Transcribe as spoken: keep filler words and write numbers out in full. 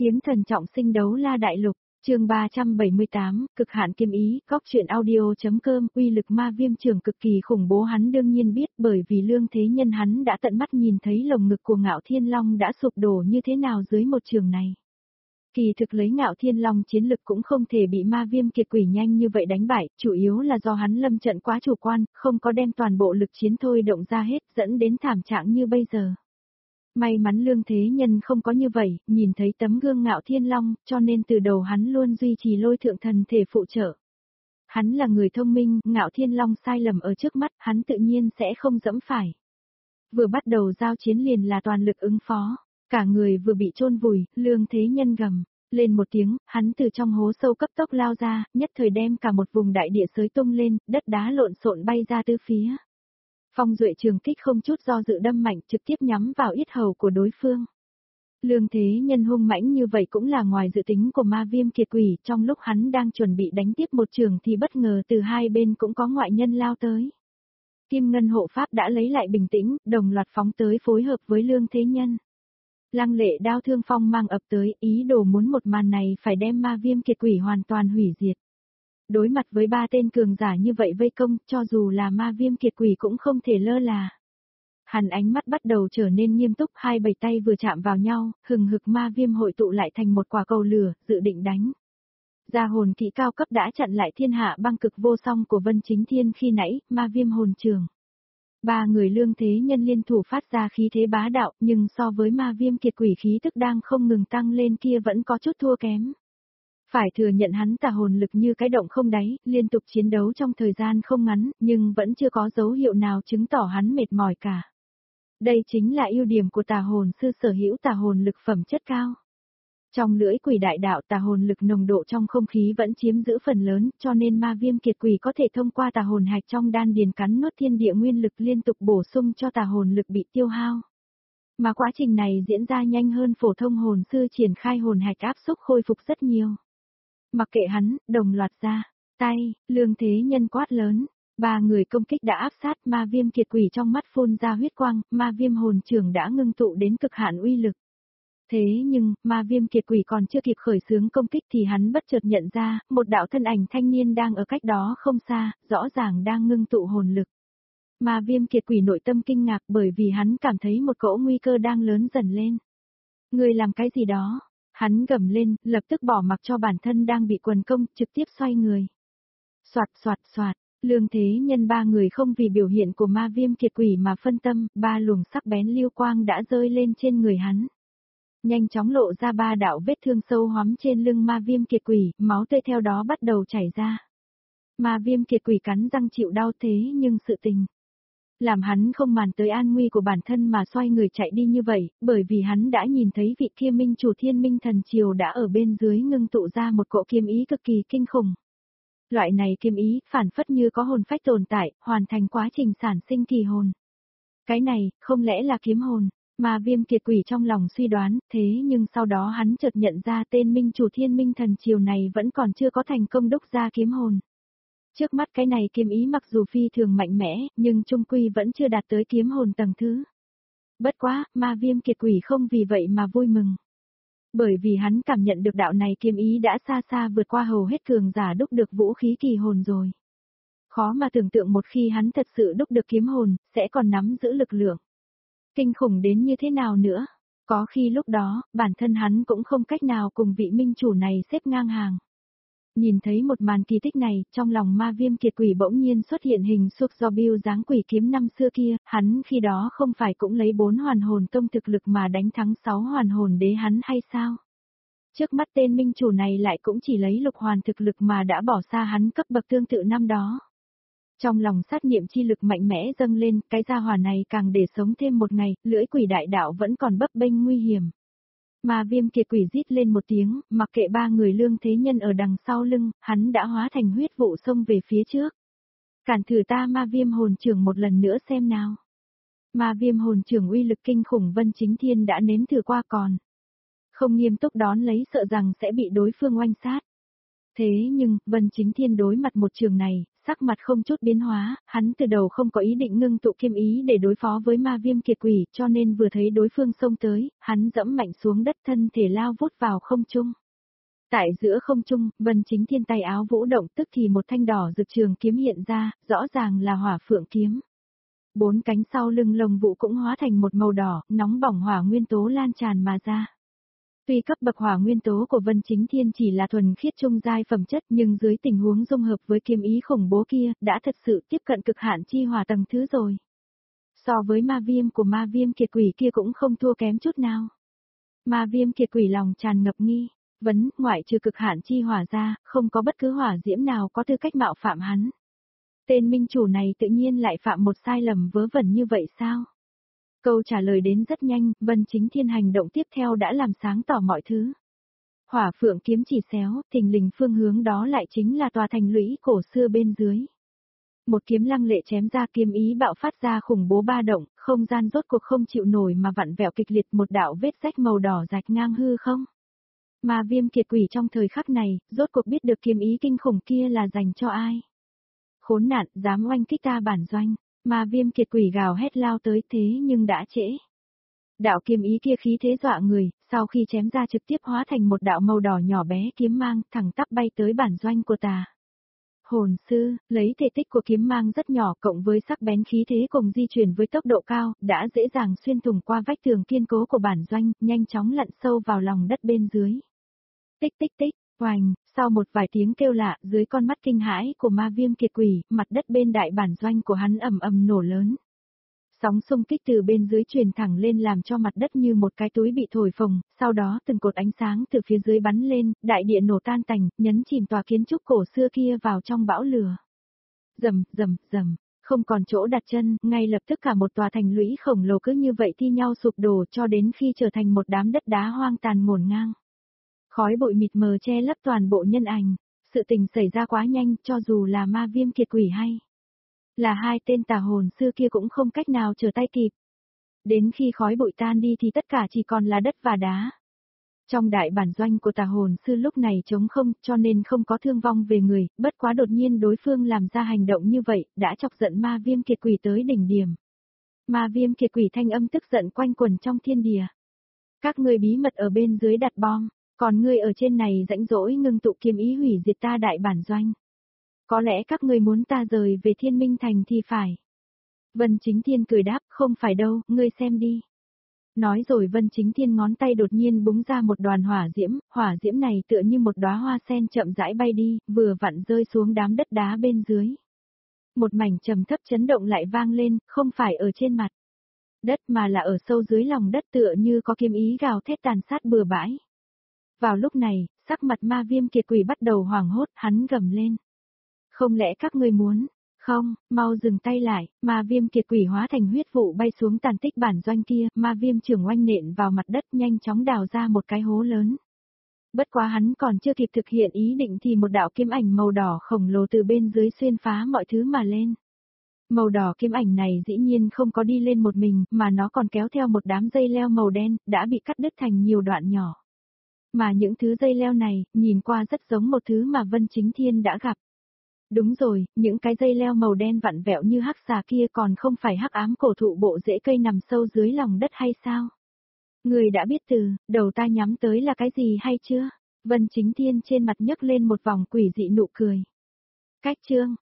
Kiếm thần trọng sinh đấu la đại lục, chương ba trăm bảy mươi tám, cực hạn kiếm ý, góc truyện audio.com, uy lực ma viêm trường cực kỳ khủng bố hắn đương nhiên biết bởi vì lương thế nhân hắn đã tận mắt nhìn thấy lồng ngực của ngạo thiên long đã sụp đổ như thế nào dưới một trường này. Kỳ thực lấy ngạo thiên long chiến lực cũng không thể bị ma viêm kiệt quỷ nhanh như vậy đánh bại, chủ yếu là do hắn lâm trận quá chủ quan, không có đem toàn bộ lực chiến thôi động ra hết dẫn đến thảm trạng như bây giờ. May mắn lương thế nhân không có như vậy, nhìn thấy tấm gương ngạo thiên long, cho nên từ đầu hắn luôn duy trì lôi thượng thần thể phụ trợ. Hắn là người thông minh, ngạo thiên long sai lầm ở trước mắt, hắn tự nhiên sẽ không dẫm phải. Vừa bắt đầu giao chiến liền là toàn lực ứng phó, cả người vừa bị chôn vùi, lương thế nhân gầm lên một tiếng, hắn từ trong hố sâu cấp tốc lao ra, nhất thời đem cả một vùng đại địa xới tung lên, đất đá lộn xộn bay ra tứ phía. Phong duệ trường kích không chút do dự đâm mạnh trực tiếp nhắm vào yết hầu của đối phương. Lương thế nhân hung mãnh như vậy cũng là ngoài dự tính của ma viêm kiệt quỷ, trong lúc hắn đang chuẩn bị đánh tiếp một trường thì bất ngờ từ hai bên cũng có ngoại nhân lao tới. Kim ngân hộ pháp đã lấy lại bình tĩnh, đồng loạt phóng tới phối hợp với lương thế nhân. Lăng lệ đao thương phong mang ập tới, ý đồ muốn một màn này phải đem ma viêm kiệt quỷ hoàn toàn hủy diệt. Đối mặt với ba tên cường giả như vậy vây công, cho dù là ma viêm kiệt quỷ cũng không thể lơ là. Hắn ánh mắt bắt đầu trở nên nghiêm túc, hai bảy tay vừa chạm vào nhau, hừng hực ma viêm hội tụ lại thành một quả cầu lửa, dự định đánh. Gia hồn kỹ cao cấp đã chặn lại thiên hạ băng cực vô song của Vân Chính Thiên khi nãy, ma viêm hồn trường. Ba người lương thế nhân liên thủ phát ra khí thế bá đạo, nhưng so với ma viêm kiệt quỷ khí tức đang không ngừng tăng lên kia vẫn có chút thua kém. Phải thừa nhận hắn tà hồn lực như cái động không đáy, liên tục chiến đấu trong thời gian không ngắn, nhưng vẫn chưa có dấu hiệu nào chứng tỏ hắn mệt mỏi cả. Đây chính là ưu điểm của tà hồn sư sở hữu tà hồn lực phẩm chất cao. Trong lưỡi quỷ đại đạo tà hồn lực nồng độ trong không khí vẫn chiếm giữ phần lớn, cho nên ma viêm kiệt quỷ có thể thông qua tà hồn hạch trong đan điền cắn nuốt thiên địa nguyên lực liên tục bổ sung cho tà hồn lực bị tiêu hao. Mà quá trình này diễn ra nhanh hơn phổ thông hồn sư triển khai hồn hạch áp xúc khôi phục rất nhiều. Mặc kệ hắn, đồng loạt ra, tay, lương thế nhân quát lớn, ba người công kích đã áp sát ma viêm kiệt quỷ trong mắt phun ra huyết quang, ma viêm hồn trường đã ngưng tụ đến cực hạn uy lực. Thế nhưng, ma viêm kiệt quỷ còn chưa kịp khởi xướng công kích thì hắn bất chợt nhận ra, một đạo thân ảnh thanh niên đang ở cách đó không xa, rõ ràng đang ngưng tụ hồn lực. Ma viêm kiệt quỷ nội tâm kinh ngạc bởi vì hắn cảm thấy một cỗ nguy cơ đang lớn dần lên. Người làm cái gì đó? Hắn gầm lên, lập tức bỏ mặc cho bản thân đang bị quần công, trực tiếp xoay người. Soạt soạt soạt, lương thế nhân ba người không vì biểu hiện của ma viêm kiệt quỷ mà phân tâm, ba luồng sắc bén lưu quang đã rơi lên trên người hắn. Nhanh chóng lộ ra ba đạo vết thương sâu hoắm trên lưng ma viêm kiệt quỷ, máu tươi theo đó bắt đầu chảy ra. Ma viêm kiệt quỷ cắn răng chịu đau thế nhưng sự tình làm hắn không màng tới an nguy của bản thân mà xoay người chạy đi như vậy, bởi vì hắn đã nhìn thấy vị kia minh chủ thiên minh thần triều đã ở bên dưới ngưng tụ ra một cỗ kiếm ý cực kỳ kinh khủng. Loại này kiếm ý, phản phất như có hồn phách tồn tại, hoàn thành quá trình sản sinh kỳ hồn. Cái này, không lẽ là kiếm hồn? Mà viêm kiệt quỷ trong lòng suy đoán, thế nhưng sau đó hắn chợt nhận ra tên minh chủ thiên minh thần triều này vẫn còn chưa có thành công đúc ra kiếm hồn. Trước mắt cái này kiếm ý mặc dù phi thường mạnh mẽ, nhưng trung quy vẫn chưa đạt tới kiếm hồn tầng thứ. Bất quá, ma viêm kiệt quỷ không vì vậy mà vui mừng. Bởi vì hắn cảm nhận được đạo này kiếm ý đã xa xa vượt qua hầu hết cường giả đúc được vũ khí kỳ hồn rồi. Khó mà tưởng tượng một khi hắn thật sự đúc được kiếm hồn, sẽ còn nắm giữ lực lượng. Kinh khủng đến như thế nào nữa? Có khi lúc đó, bản thân hắn cũng không cách nào cùng vị minh chủ này xếp ngang hàng. Nhìn thấy một màn kỳ tích này, trong lòng ma viêm kiệt quỷ bỗng nhiên xuất hiện hình xúc do biêu dáng quỷ kiếm năm xưa kia, hắn khi đó không phải cũng lấy bốn hoàn hồn tông thực lực mà đánh thắng sáu hoàn hồn đế hắn hay sao? Trước mắt tên minh chủ này lại cũng chỉ lấy lục hoàn thực lực mà đã bỏ xa hắn cấp bậc tương tự năm đó. Trong lòng sát niệm chi lực mạnh mẽ dâng lên, cái gia hỏa này càng để sống thêm một ngày, lưỡi quỷ đại đạo vẫn còn bấp bênh nguy hiểm. Ma viêm kiệt quỷ rít lên một tiếng, mặc kệ ba người lương thế nhân ở đằng sau lưng, hắn đã hóa thành huyết vụ xông về phía trước. Cản thử ta ma viêm hồn trưởng một lần nữa xem nào. Ma viêm hồn trưởng uy lực kinh khủng Vân Chính Thiên đã nếm thử qua còn. Không nghiêm túc đón lấy sợ rằng sẽ bị đối phương oanh sát. Thế nhưng, Vân Chính Thiên đối mặt một trường này, sắc mặt không chút biến hóa, hắn từ đầu không có ý định ngưng tụ kiếm ý để đối phó với ma viêm kiệt quỷ, cho nên vừa thấy đối phương xông tới, hắn dẫm mạnh xuống đất thân thể lao vút vào không trung. Tại giữa không trung, Vân Chính Thiên tay áo vũ động tức thì một thanh đỏ rực trường kiếm hiện ra, rõ ràng là hỏa phượng kiếm. Bốn cánh sau lưng lồng vũ cũng hóa thành một màu đỏ, nóng bỏng hỏa nguyên tố lan tràn mà ra. Tuy cấp bậc hỏa nguyên tố của Vân Chính Thiên chỉ là thuần khiết trung giai phẩm chất nhưng dưới tình huống dung hợp với kiếm ý khủng bố kia, đã thật sự tiếp cận cực hạn chi hỏa tầng thứ rồi. So với ma viêm của ma viêm kiệt quỷ kia cũng không thua kém chút nào. Ma viêm kiệt quỷ lòng tràn ngập nghi, vấn, ngoại trừ cực hạn chi hỏa ra, không có bất cứ hỏa diễm nào có tư cách mạo phạm hắn. Tên minh chủ này tự nhiên lại phạm một sai lầm vớ vẩn như vậy sao? Câu trả lời đến rất nhanh, Vân Chính Thiên hành động tiếp theo đã làm sáng tỏ mọi thứ. Hỏa phượng kiếm chỉ xéo, thình lình phương hướng đó lại chính là tòa thành lũy cổ xưa bên dưới. Một kiếm lăng lệ chém ra, kiếm ý bạo phát ra khủng bố ba động, không gian rốt cuộc không chịu nổi mà vặn vẹo kịch liệt, một đạo vết rách màu đỏ rạch ngang hư không. Mà viêm kiệt quỷ trong thời khắc này, rốt cuộc biết được kiếm ý kinh khủng kia là dành cho ai. Khốn nạn, dám oanh kích ta bản doanh. Mà viêm kiệt quỷ gào hét lao tới, thế nhưng đã trễ. Đạo kiếm ý kia khí thế dọa người, sau khi chém ra trực tiếp hóa thành một đạo màu đỏ nhỏ bé kiếm mang, thẳng tắp bay tới bản doanh của tà. Hồn sư, lấy thể tích của kiếm mang rất nhỏ cộng với sắc bén khí thế cùng di chuyển với tốc độ cao, đã dễ dàng xuyên thủng qua vách tường kiên cố của bản doanh, nhanh chóng lặn sâu vào lòng đất bên dưới. Tích tích tích. Oành, sau một vài tiếng kêu lạ, dưới con mắt kinh hãi của ma viêm kiệt quỷ, mặt đất bên đại bản doanh của hắn ầm ầm nổ lớn. Sóng xung kích từ bên dưới truyền thẳng lên làm cho mặt đất như một cái túi bị thổi phồng, sau đó từng cột ánh sáng từ phía dưới bắn lên, đại địa nổ tan tành, nhấn chìm tòa kiến trúc cổ xưa kia vào trong bão lửa. Rầm, rầm, rầm, không còn chỗ đặt chân, ngay lập tức cả một tòa thành lũy khổng lồ cứ như vậy thi nhau sụp đổ cho đến khi trở thành một đám đất đá hoang tàn ngổn ngang. Khói bụi mịt mờ che lấp toàn bộ nhân ảnh, sự tình xảy ra quá nhanh, cho dù là ma viêm kiệt quỷ hay là hai tên tà hồn sư kia cũng không cách nào trở tay kịp. Đến khi khói bụi tan đi thì tất cả chỉ còn là đất và đá. Trong đại bản doanh của tà hồn sư lúc này trống không, cho nên không có thương vong về người, bất quá đột nhiên đối phương làm ra hành động như vậy, đã chọc giận ma viêm kiệt quỷ tới đỉnh điểm. Ma viêm kiệt quỷ thanh âm tức giận quanh quẩn trong thiên địa. Các ngươi bí mật ở bên dưới đặt bom. Còn ngươi ở trên này rãnh rỗi ngưng tụ kiếm ý hủy diệt ta đại bản doanh. Có lẽ các ngươi muốn ta rời về Thiên Minh Thành thì phải. Vân Chính Thiên cười đáp, không phải đâu, ngươi xem đi. Nói rồi Vân Chính Thiên ngón tay đột nhiên búng ra một đoàn hỏa diễm, hỏa diễm này tựa như một đóa hoa sen chậm rãi bay đi, vừa vặn rơi xuống đám đất đá bên dưới. Một mảnh trầm thấp chấn động lại vang lên, không phải ở trên mặt đất mà là ở sâu dưới lòng đất, tựa như có kiếm ý gào thét tàn sát bừa bãi. Vào lúc này, sắc mặt ma viêm kiệt quỷ bắt đầu hoảng hốt, hắn gầm lên. Không lẽ các ngươi muốn? Không, mau dừng tay lại, ma viêm kiệt quỷ hóa thành huyết vụ bay xuống tàn tích bản doanh kia, ma viêm trưởng oanh nện vào mặt đất nhanh chóng đào ra một cái hố lớn. Bất quá hắn còn chưa kịp thực hiện ý định thì một đạo kiếm ảnh màu đỏ khổng lồ từ bên dưới xuyên phá mọi thứ mà lên. Màu đỏ kiếm ảnh này dĩ nhiên không có đi lên một mình, mà nó còn kéo theo một đám dây leo màu đen, đã bị cắt đứt thành nhiều đoạn nhỏ. Mà những thứ dây leo này, nhìn qua rất giống một thứ mà Vân Chính Thiên đã gặp. Đúng rồi, những cái dây leo màu đen vặn vẹo như hắc xà kia còn không phải hắc ám cổ thụ bộ rễ cây nằm sâu dưới lòng đất hay sao? Người đã biết từ, đầu ta nhắm tới là cái gì hay chưa? Vân Chính Thiên trên mặt nhấc lên một vòng quỷ dị nụ cười. Cách chương,